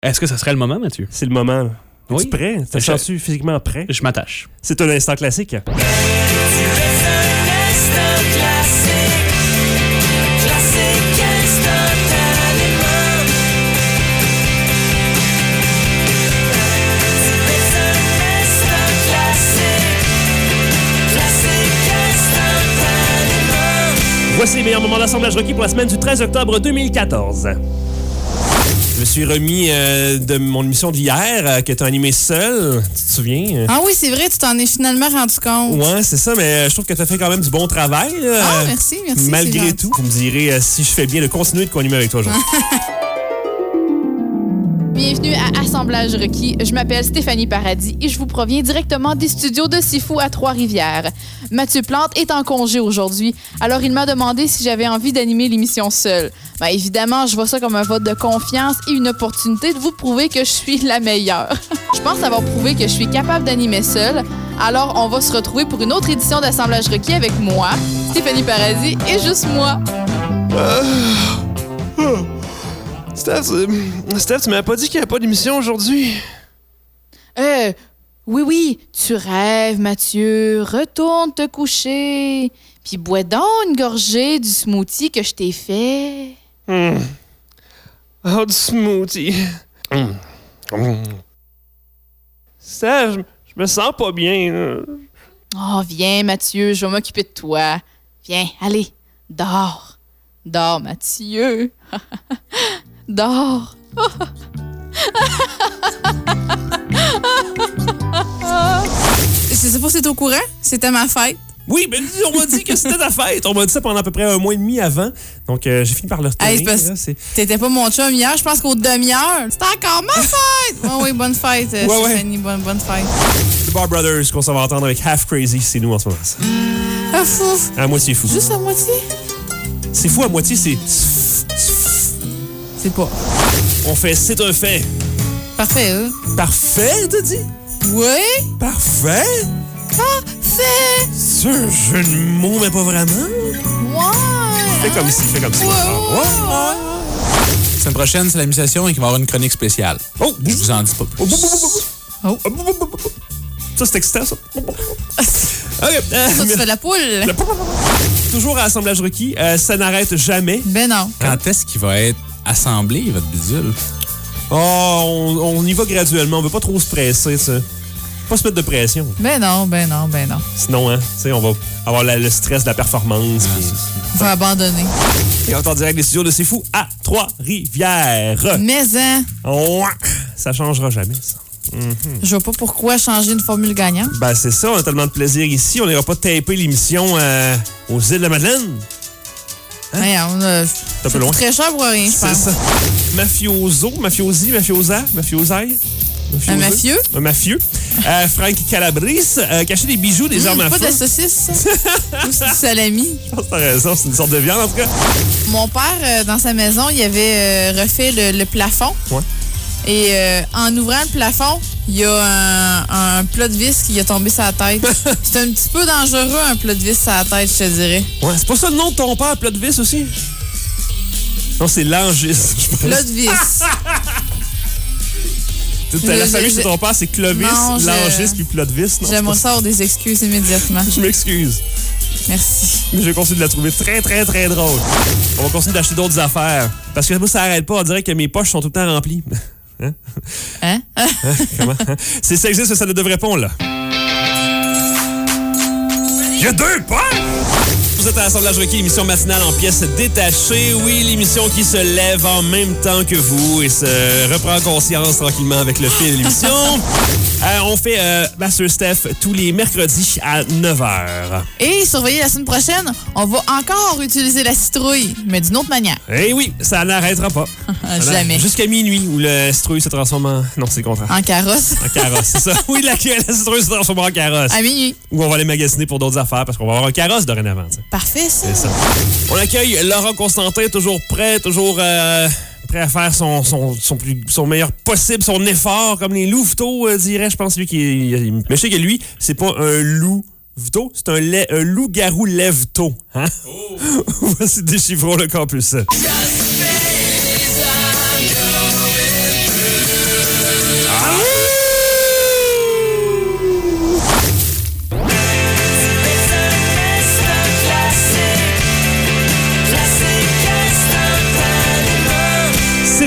Est-ce que ça serait le moment, Mathieu? C'est le moment. Es-tu Oui. prêt? Te sens-tu physiquement prêt? Je m'attache. C'est un instant classique. Voici les meilleurs moments d'assemblage requis pour la semaine du 13 octobre 2014. Je me suis remis de mon émission d'hier que tu as animée seul. Tu te souviens? Ah oui, c'est vrai, tu t'en es finalement rendu compte. Ouais, c'est ça, mais je trouve que tu as fait quand même du bon travail. Là. Ah, merci. Malgré tout, vous me direz si je fais bien de continuer de co-animer avec toi aujourd'hui. Bienvenue à Assemblage requis. Je m'appelle Stéphanie Paradis et je vous proviens directement des studios de Sifu à Trois-Rivières. Mathieu Plante est en congé aujourd'hui, alors il m'a demandé si j'avais envie d'animer l'émission seule. Ben, évidemment, je vois ça comme un vote de confiance et une opportunité de vous prouver que je suis la meilleure. Je pense avoir prouvé que je suis capable d'animer seule, alors on va se retrouver pour une autre édition d'Assemblage requis avec moi, Stéphanie Paradis et juste moi. Steph, tu m'as pas dit qu'il n'y avait pas d'émission aujourd'hui? Oui, tu rêves, Mathieu. Retourne te coucher. Puis bois donc une gorgée du smoothie que je t'ai fait. Oh, du smoothie. Steph, je me sens pas bien. Là. Oh, viens, Mathieu, je vais m'occuper de toi. Viens, allez, dors. Dors, Mathieu. Dors. Je sais pas si t'es au courant, c'était ma fête. Oui, mais on m'a dit que c'était ta fête. On m'a dit ça pendant à peu près un mois et demi avant. Donc, j'ai fini par le retourner. Hey, t'étais pas mon chum hier, je pense qu'au demi-heure. C'était encore ma fête! Oui, bonne fête, Stéphanie, bonne fête. The Bar Brothers qu'on s'en va entendre avec Half Crazy, c'est nous en ce moment. Ah, fou. À moitié fou. Juste à moitié? C'est fou à moitié, c'est... C'est pas. On fait C'est un fait. Parfait, Parfait, t'as dit? Oui? Parfait? Parfait! C'est un jeu de mots, mais pas vraiment. Ouais! Fais comme si. Ouais. La semaine prochaine, c'est la mutation et qu'il va y avoir une chronique spéciale. Oh! Je vous en dis pas plus. Oh. Ça, c'est excitant, ça. OK. Ça, tu fais la poule? Toujours à Assemblage requis, ça n'arrête jamais. Ben non. Quand est-ce qu'il va être assemblé, votre bidule? Oh, on y va graduellement. On veut pas trop se presser, ça. Pas se mettre de pression. Ben non. Sinon, hein, tu sais, on va avoir le stress de la performance. On va abandonner. Et on est en direct des studios de C'est Fou à Trois-Rivières. Mais, hein, Ouais, ça changera jamais, ça. je vois pas pourquoi changer une formule gagnante. Ben, c'est ça, on a tellement de plaisir ici. On n'ira pas taper l'émission aux îles de Madeleine. Ouais, C'est un peu loin. très cher pour rien, je C'est pense. ça. Mafiosi. Un mafieux. Frank Calabrese, caché des bijoux, des armes à Pas feu. de la saucisse, ça? Ou c'est du salami? Je pense que t'as raison, c'est une sorte de viande, en tout cas. Mon père, dans sa maison, il avait refait le plafond. Ouais. Et en ouvrant le plafond, il y a un plat de vis qui a tombé sur la tête. C'est un petit peu dangereux, un plat de vis sur la tête, je te dirais. Ouais, c'est pas ça le nom de ton père, plat de vis aussi? Non, c'est Langis, je pense. Plat de vis. La famille de ton père, c'est Clovis, Non, Langis puis plat de vis. Non, J'aimerais ça avoir des excuses immédiatement. Je m'excuse. Merci. Mais je vais continuer de la trouver très, très, très drôle. On va continuer d'acheter d'autres affaires. Parce que moi, ça n'arrête pas. On dirait que mes poches sont tout le temps remplies. Hein? Comment? C'est ça existe, ça ne devrait pas, là. Il y a 2 poches! Vous êtes à Assemblage requis, émission matinale en pièces détachées. Oui, l'émission qui se lève en même temps que vous et se reprend conscience tranquillement avec le fil de l'émission. On fait Master Steph tous les mercredis à 9h. Et surveillez la semaine prochaine, on va encore utiliser la citrouille, mais d'une autre manière. Eh oui, ça n'arrêtera pas. Jamais. Jusqu'à minuit, où le citrouille se transforme en... Non, c'est le contraire. En carrosse. En carrosse, c'est ça. Oui, la citrouille se transforme en carrosse. À minuit. Ou on va aller magasiner pour d'autres affaires parce qu'on va avoir un carrosse dorénavant. T'sais. Parfait, ça. C'est ça. On accueille Laurent Constantin, toujours prêt, toujours prêt à faire son meilleur possible, son effort, comme les louveteaux diraient, je pense, lui qui est... Mais je sais que lui, c'est pas un louveteau, c'est un loup-garou lève-tôt. Hein? Oh. Voici Déchiffrons le campus.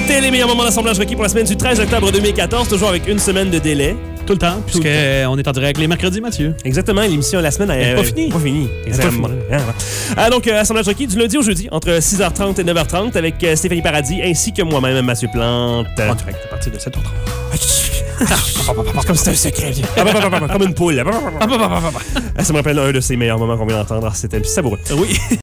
C'était les meilleurs moments d'assemblage requis pour la semaine du 13 octobre 2014, toujours avec une semaine de délai. Tout le temps, puisqu'on est en direct les mercredis, Mathieu. Exactement, l'émission la semaine n'est pas finie. Pas finie. Exactement. Donc, assemblage requis du lundi au jeudi, entre 6h30 et 9h30, avec Stéphanie Paradis, ainsi que moi-même, Mathieu Plante. En direct à partir de 7h30. C'est comme si c'était un secret. Comme une poule. Ça me rappelle un de ses meilleurs moments qu'on vient d'entendre. C'était savoureux. Oui.